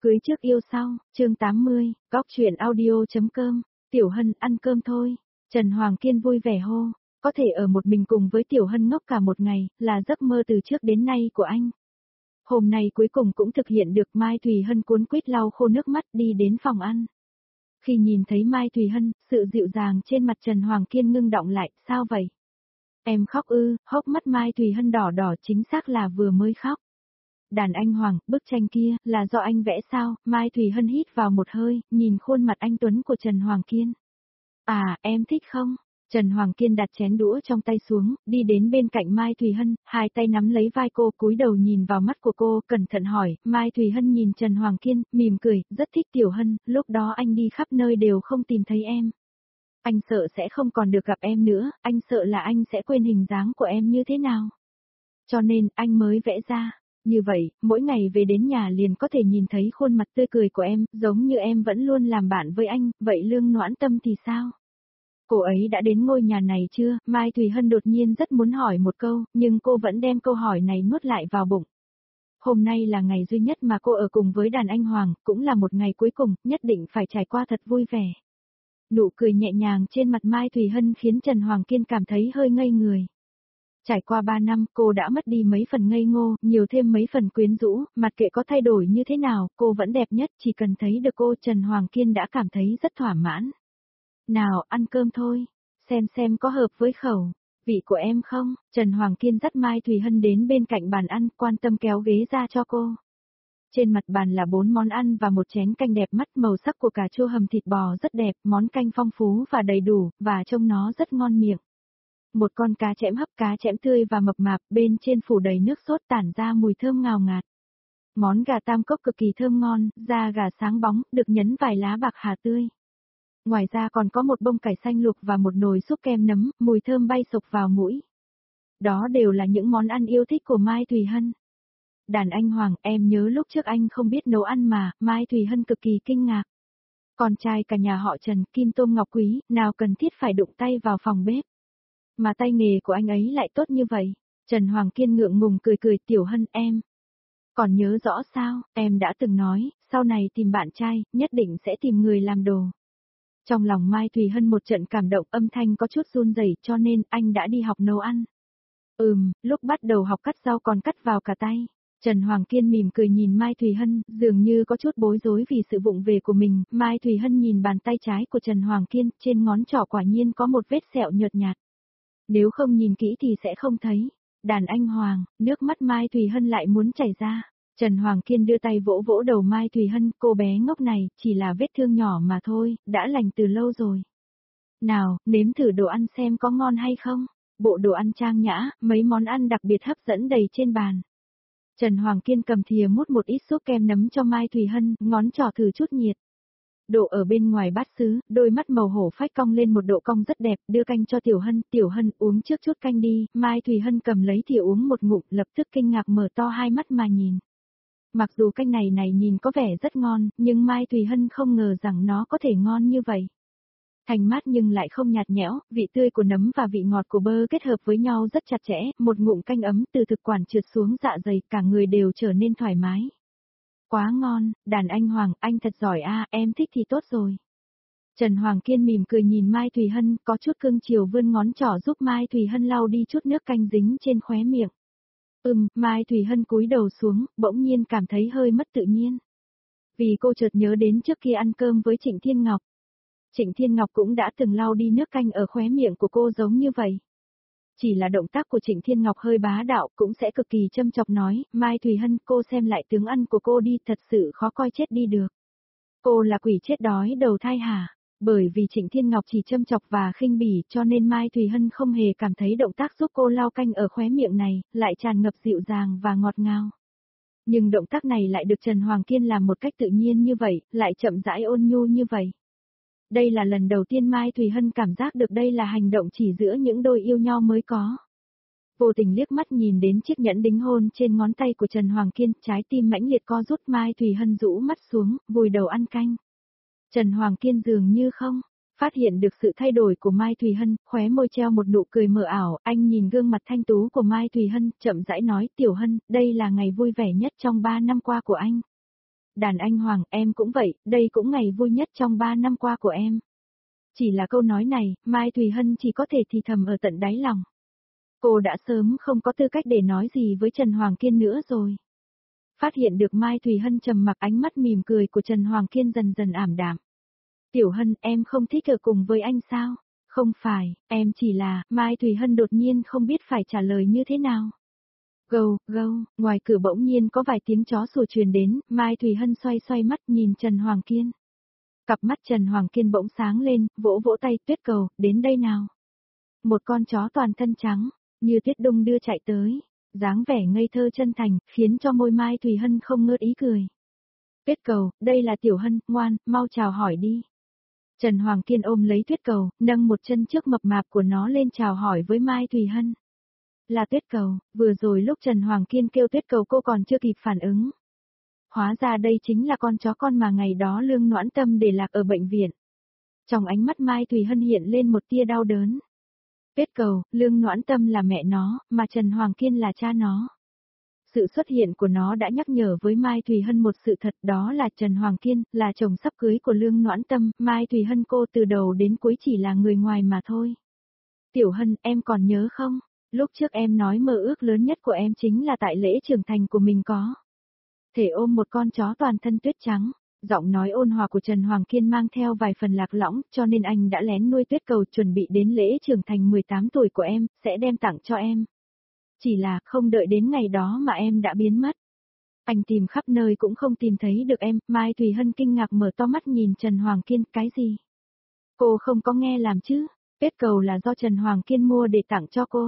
Cưới trước yêu sau, chương 80, góc chuyện audio.com, Tiểu Hân ăn cơm thôi. Trần Hoàng Kiên vui vẻ hô, có thể ở một mình cùng với Tiểu Hân ngốc cả một ngày, là giấc mơ từ trước đến nay của anh. Hôm nay cuối cùng cũng thực hiện được. Mai Thùy Hân cuốn quýt lau khô nước mắt đi đến phòng ăn. Khi nhìn thấy Mai Thùy Hân, sự dịu dàng trên mặt Trần Hoàng Kiên ngưng đọng lại, sao vậy? Em khóc ư? Hốc mắt Mai Thùy Hân đỏ đỏ, chính xác là vừa mới khóc. Đàn anh Hoàng, bức tranh kia, là do anh vẽ sao? Mai Thùy Hân hít vào một hơi, nhìn khuôn mặt anh tuấn của Trần Hoàng Kiên. À, em thích không? Trần Hoàng Kiên đặt chén đũa trong tay xuống, đi đến bên cạnh Mai Thùy Hân, hai tay nắm lấy vai cô, cúi đầu nhìn vào mắt của cô, cẩn thận hỏi. Mai Thùy Hân nhìn Trần Hoàng Kiên, mỉm cười, rất thích Tiểu Hân, lúc đó anh đi khắp nơi đều không tìm thấy em. Anh sợ sẽ không còn được gặp em nữa, anh sợ là anh sẽ quên hình dáng của em như thế nào. Cho nên, anh mới vẽ ra. Như vậy, mỗi ngày về đến nhà liền có thể nhìn thấy khuôn mặt tươi cười của em, giống như em vẫn luôn làm bạn với anh, vậy Lương Noãn Tâm thì sao? Cô ấy đã đến ngôi nhà này chưa? Mai Thùy Hân đột nhiên rất muốn hỏi một câu, nhưng cô vẫn đem câu hỏi này nuốt lại vào bụng. Hôm nay là ngày duy nhất mà cô ở cùng với đàn anh Hoàng, cũng là một ngày cuối cùng, nhất định phải trải qua thật vui vẻ. Nụ cười nhẹ nhàng trên mặt Mai Thùy Hân khiến Trần Hoàng Kiên cảm thấy hơi ngây người. Trải qua 3 năm, cô đã mất đi mấy phần ngây ngô, nhiều thêm mấy phần quyến rũ, mặc kệ có thay đổi như thế nào, cô vẫn đẹp nhất, chỉ cần thấy được cô Trần Hoàng Kiên đã cảm thấy rất thỏa mãn. Nào, ăn cơm thôi, xem có hợp với khẩu vị của em không? Trần Hoàng Kiên dắt Mai Thùy Hân đến bên cạnh bàn ăn, quan tâm kéo ghế ra cho cô. Trên mặt bàn là 4 món ăn và một chén canh đẹp mắt, màu sắc của cà chua hầm thịt bò rất đẹp, món canh phong phú và đầy đủ, và trông nó rất ngon miệng. Một con cá chẽm hấp, cá chẽm tươi và mập mạp, bên trên phủ đầy nước sốt tản ra mùi thơm ngào ngạt. Món gà tam cốc cực kỳ thơm ngon, da gà sáng bóng, được nhấn vài lá bạc hà tươi. Ngoài ra còn có một bông cải xanh luộc và một nồi súp kem nấm, mùi thơm bay sộc vào mũi. Đó đều là những món ăn yêu thích của Mai Thùy Hân. Đàn anh Hoàng, em nhớ lúc trước anh không biết nấu ăn mà, Mai Thùy Hân cực kỳ kinh ngạc. Con trai cả nhà họ Trần, Kim Tôm Ngọc Quý, nào cần thiết phải đụng tay vào phòng bếp. Mà tay nghề của anh ấy lại tốt như vậy. Trần Hoàng Kiên ngượng ngùng cười cười. Tiểu Hân, em còn nhớ rõ sao? Em đã từng nói, sau này tìm bạn trai, nhất định sẽ tìm người làm đồ. Trong lòng Mai Thùy Hân một trận cảm động, âm thanh có chút run rẩy, cho nên anh đã đi học nấu ăn. Lúc bắt đầu học cắt rau còn cắt vào cả tay. Trần Hoàng Kiên mỉm cười nhìn Mai Thùy Hân, dường như có chút bối rối vì sự vụng về của mình. Mai Thùy Hân nhìn bàn tay trái của Trần Hoàng Kiên, trên ngón trỏ quả nhiên có một vết sẹo nhợt nhạt. Nếu không nhìn kỹ thì sẽ không thấy. Đàn anh Hoàng, nước mắt Mai Thùy Hân lại muốn chảy ra. Trần Hoàng Kiên đưa tay vỗ vỗ đầu Mai Thùy Hân, cô bé ngốc này, chỉ là vết thương nhỏ mà thôi, đã lành từ lâu rồi. Nào, nếm thử đồ ăn xem có ngon hay không. Bộ đồ ăn trang nhã, mấy món ăn đặc biệt hấp dẫn đầy trên bàn. Trần Hoàng Kiên cầm thìa mút một ít súp kem nấm cho Mai Thùy Hân, ngón trỏ thử chút nhiệt. Độ ở bên ngoài bát sứ, đôi mắt màu hổ phách cong lên một độ cong rất đẹp, đưa canh cho Tiểu Hân uống trước chút canh đi. Mai Thùy Hân cầm lấy thìa uống một ngụm, lập tức kinh ngạc mở to hai mắt mà nhìn. Mặc dù canh này nhìn có vẻ rất ngon, nhưng Mai Thùy Hân không ngờ rằng nó có thể ngon như vậy. Thanh mát nhưng lại không nhạt nhẽo, vị tươi của nấm và vị ngọt của bơ kết hợp với nhau rất chặt chẽ, một ngụm canh ấm từ thực quản trượt xuống dạ dày, cả người đều trở nên thoải mái. Quá ngon, đàn anh Hoàng, anh thật giỏi a, em thích thì tốt rồi. Trần Hoàng Kiên mỉm cười nhìn Mai Thùy Hân, có chút cưng chiều vươn ngón trỏ giúp Mai Thùy Hân lau đi chút nước canh dính trên khóe miệng. Mai Thùy Hân cúi đầu xuống, bỗng nhiên cảm thấy hơi mất tự nhiên. Vì cô chợt nhớ đến trước kia ăn cơm với Trịnh Thiên Ngọc. Trịnh Thiên Ngọc cũng đã từng lau đi nước canh ở khóe miệng của cô giống như vậy. Chỉ là động tác của Trịnh Thiên Ngọc hơi bá đạo, cũng sẽ cực kỳ châm chọc nói, Mai Thùy Hân, cô xem lại tướng ăn của cô đi, thật sự khó coi chết đi được. Cô là quỷ chết đói đầu thai hả? Bởi vì Trịnh Thiên Ngọc chỉ châm chọc và khinh bỉ, cho nên Mai Thùy Hân không hề cảm thấy động tác giúp cô lau canh ở khóe miệng này, lại tràn ngập dịu dàng và ngọt ngào. Nhưng động tác này lại được Trần Hoàng Kiên làm một cách tự nhiên như vậy, lại chậm rãi ôn nhu như vậy. Đây là lần đầu tiên Mai Thùy Hân cảm giác được đây là hành động chỉ giữa những đôi yêu nhau mới có. Vô tình liếc mắt nhìn đến chiếc nhẫn đính hôn trên ngón tay của Trần Hoàng Kiên, trái tim mãnh liệt co rút. Mai Thùy Hân rũ mắt xuống, vùi đầu ăn canh. Trần Hoàng Kiên dường như không phát hiện được sự thay đổi của Mai Thùy Hân, khóe môi treo một nụ cười mờ ảo, anh nhìn gương mặt thanh tú của Mai Thùy Hân, chậm rãi nói, Tiểu Hân, đây là ngày vui vẻ nhất trong 3 năm qua của anh. Đàn anh Hoàng, em cũng vậy, đây cũng ngày vui nhất trong 3 năm qua của em. Chỉ là câu nói này, Mai Thùy Hân chỉ có thể thì thầm ở tận đáy lòng. Cô đã sớm không có tư cách để nói gì với Trần Hoàng Kiên nữa rồi. Phát hiện được Mai Thùy Hân trầm mặc, ánh mắt mỉm cười của Trần Hoàng Kiên dần dần ảm đạm. Tiểu Hân, em không thích ở cùng với anh sao? Không phải, em chỉ là, Mai Thùy Hân đột nhiên không biết phải trả lời như thế nào. Gâu, gâu, ngoài cửa bỗng nhiên có vài tiếng chó sủa truyền đến, Mai Thùy Hân xoay xoay mắt nhìn Trần Hoàng Kiên. Cặp mắt Trần Hoàng Kiên bỗng sáng lên, vỗ vỗ tay, Tuyết Cầu, đến đây nào. Một con chó toàn thân trắng, như tuyết đung đưa chạy tới, dáng vẻ ngây thơ chân thành, khiến cho môi Mai Thùy Hân không ngớt ý cười. Tuyết Cầu, đây là Tiểu Hân, ngoan, mau chào hỏi đi. Trần Hoàng Kiên ôm lấy Tuyết Cầu, nâng một chân trước mập mạp của nó lên chào hỏi với Mai Thùy Hân. Là Tuyết Cầu, vừa rồi lúc Trần Hoàng Kiên kêu Tuyết Cầu cô còn chưa kịp phản ứng. Hóa ra đây chính là con chó con mà ngày đó Lương Noãn Tâm để lạc ở bệnh viện. Trong ánh mắt Mai Thùy Hân hiện lên một tia đau đớn. Tuyết Cầu, Lương Noãn Tâm là mẹ nó, mà Trần Hoàng Kiên là cha nó. Sự xuất hiện của nó đã nhắc nhở với Mai Thùy Hân một sự thật, đó là Trần Hoàng Kiên, là chồng sắp cưới của Lương Noãn Tâm, Mai Thùy Hân cô từ đầu đến cuối chỉ là người ngoài mà thôi. Tiểu Hân, em còn nhớ không? Lúc trước em nói mơ ước lớn nhất của em chính là tại lễ trưởng thành của mình có thể ôm một con chó toàn thân tuyết trắng. Giọng nói ôn hòa của Trần Hoàng Kiên mang theo vài phần lạc lõng, cho nên anh đã lén nuôi Tuyết Cầu chuẩn bị đến lễ trưởng thành 18 tuổi của em, sẽ đem tặng cho em. Chỉ là không đợi đến ngày đó mà em đã biến mất. Anh tìm khắp nơi cũng không tìm thấy được em, Mai Thùy Hân kinh ngạc mở to mắt nhìn Trần Hoàng Kiên, cái gì? Cô không có nghe làm chứ, Tuyết Cầu là do Trần Hoàng Kiên mua để tặng cho cô.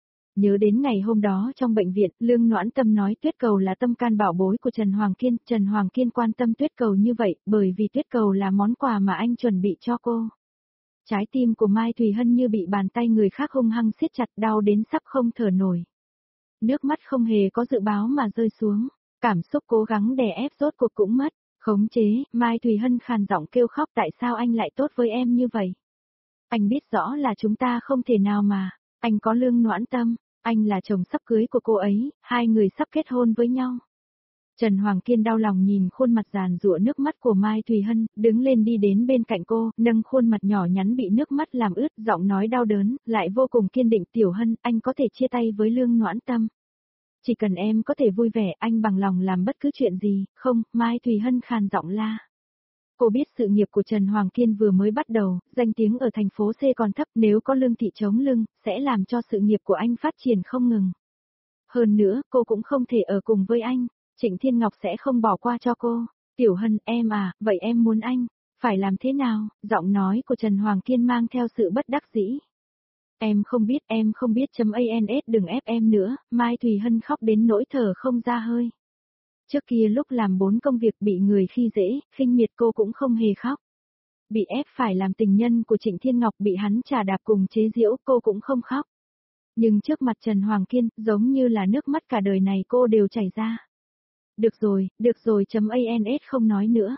Nhớ đến ngày hôm đó trong bệnh viện, Lương Noãn Tâm nói Tuyết Cầu là tâm can bảo bối của Trần Hoàng Kiên quan tâm Tuyết Cầu như vậy, bởi vì Tuyết Cầu là món quà mà anh chuẩn bị cho cô. Trái tim của Mai Thùy Hân như bị bàn tay người khác hung hăng siết chặt, đau đến sắp không thở nổi. Nước mắt không hề có dự báo mà rơi xuống, cảm xúc cố gắng đè ép rốt cuộc cũng mất, khống chế, Mai Thùy Hân khàn giọng kêu khóc, tại sao anh lại tốt với em như vậy? Anh biết rõ là chúng ta không thể nào mà, anh có Lương Noãn Tâm. Anh là chồng sắp cưới của cô ấy, hai người sắp kết hôn với nhau. Trần Hoàng Kiên đau lòng nhìn khuôn mặt giàn giụa nước mắt của Mai Thùy Hân, đứng lên đi đến bên cạnh cô, nâng khuôn mặt nhỏ nhắn bị nước mắt làm ướt, giọng nói đau đớn, lại vô cùng kiên định, Tiểu Hân, anh có thể chia tay với Lương Noãn Tâm. Chỉ cần em có thể vui vẻ, anh bằng lòng làm bất cứ chuyện gì, không, Mai Thùy Hân khàn giọng la. Cô biết sự nghiệp của Trần Hoàng Kiên vừa mới bắt đầu, danh tiếng ở thành phố C còn thấp, nếu có Lương Thị chống lưng, sẽ làm cho sự nghiệp của anh phát triển không ngừng. Hơn nữa, cô cũng không thể ở cùng với anh, Trịnh Thiên Ngọc sẽ không bỏ qua cho cô. Tiểu Hân, em à, vậy em muốn anh, phải làm thế nào? Giọng nói của Trần Hoàng Kiên mang theo sự bất đắc dĩ. Em không biết .ans đừng ép em nữa, Mai Thùy Hân khóc đến nỗi thở không ra hơi. Trước kia lúc làm 4 công việc bị người khi dễ, khinh miệt cô cũng không hề khóc. Bị ép phải làm tình nhân của Trịnh Thiên Ngọc bị hắn chà đạp cùng chế giễu cô cũng không khóc. Nhưng trước mặt Trần Hoàng Kiên, giống như là nước mắt cả đời này cô đều chảy ra. Được rồi, .ans không nói nữa.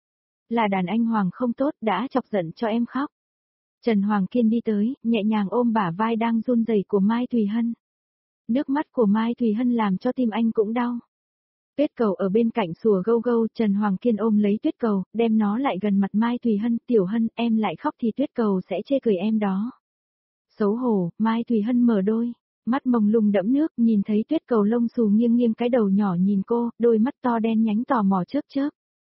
Là đàn anh Hoàng không tốt đã chọc giận cho em khóc. Trần Hoàng Kiên đi tới, nhẹ nhàng ôm bả vai đang run rẩy của Mai Thùy Hân. Nước mắt của Mai Thùy Hân làm cho tim anh cũng đau. Tuyết Cầu ở bên cạnh sủa gâu gâu, Trần Hoàng Kiên ôm lấy Tuyết Cầu, đem nó lại gần mặt Mai Thùy Hân, Tiểu Hân, em lại khóc thì Tuyết Cầu sẽ chê cười em đó. Xấu hổ, Mai Thùy Hân mở đôi, mắt mông lung đẫm nước, nhìn thấy Tuyết Cầu lông xù nghiêng nghiêng cái đầu nhỏ nhìn cô, đôi mắt to đen nhánh tò mò chớp chớp.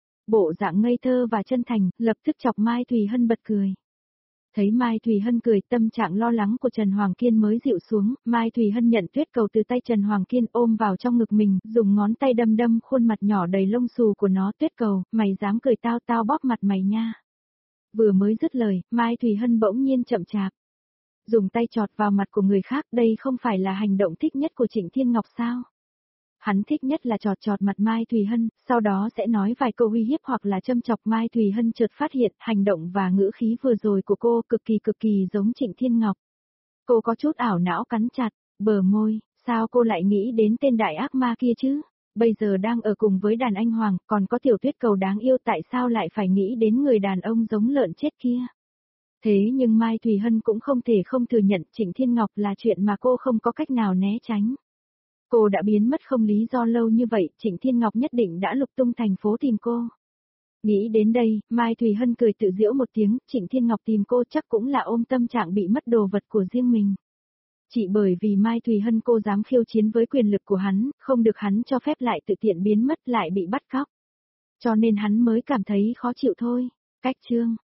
Bộ dạng ngây thơ và chân thành, lập tức chọc Mai Thùy Hân bật cười. Thấy Mai Thùy Hân cười, tâm trạng lo lắng của Trần Hoàng Kiên mới dịu xuống, Mai Thùy Hân nhận Tuyết Cầu từ tay Trần Hoàng Kiên ôm vào trong ngực mình, dùng ngón tay đâm đâm khuôn mặt nhỏ đầy lông xù của nó, Tuyết Cầu, mày dám cười tao, tao bóp mặt mày nha. Vừa mới dứt lời, Mai Thùy Hân bỗng nhiên chậm chạp. Dùng tay chọt vào mặt của người khác, đây không phải là hành động thích nhất của Trịnh Thiên Ngọc sao? Hắn thích nhất là chọt chọt mặt Mai Thùy Hân, sau đó sẽ nói vài câu uy hiếp hoặc là châm chọc. Mai Thùy Hân chợt phát hiện hành động và ngữ khí vừa rồi của cô cực kỳ giống Trịnh Thiên Ngọc. Cô có chút ảo não cắn chặt bờ môi, sao cô lại nghĩ đến tên đại ác ma kia chứ? Bây giờ đang ở cùng với đàn anh Hoàng, còn có Tiểu Tuyết Cầu đáng yêu, tại sao lại phải nghĩ đến người đàn ông giống lợn chết kia? Thế nhưng Mai Thùy Hân cũng không thể không thừa nhận Trịnh Thiên Ngọc là chuyện mà cô không có cách nào né tránh. Cô đã biến mất không lý do lâu như vậy, Trịnh Thiên Ngọc nhất định đã lục tung thành phố tìm cô. Nghĩ đến đây, Mai Thùy Hân cười tự giễu một tiếng, Trịnh Thiên Ngọc tìm cô chắc cũng là ôm tâm trạng bị mất đồ vật của riêng mình. Chỉ bởi vì Mai Thùy Hân cô dám khiêu chiến với quyền lực của hắn, không được hắn cho phép lại tự tiện biến mất lại bị bắt cóc. Cho nên hắn mới cảm thấy khó chịu thôi. Cách chương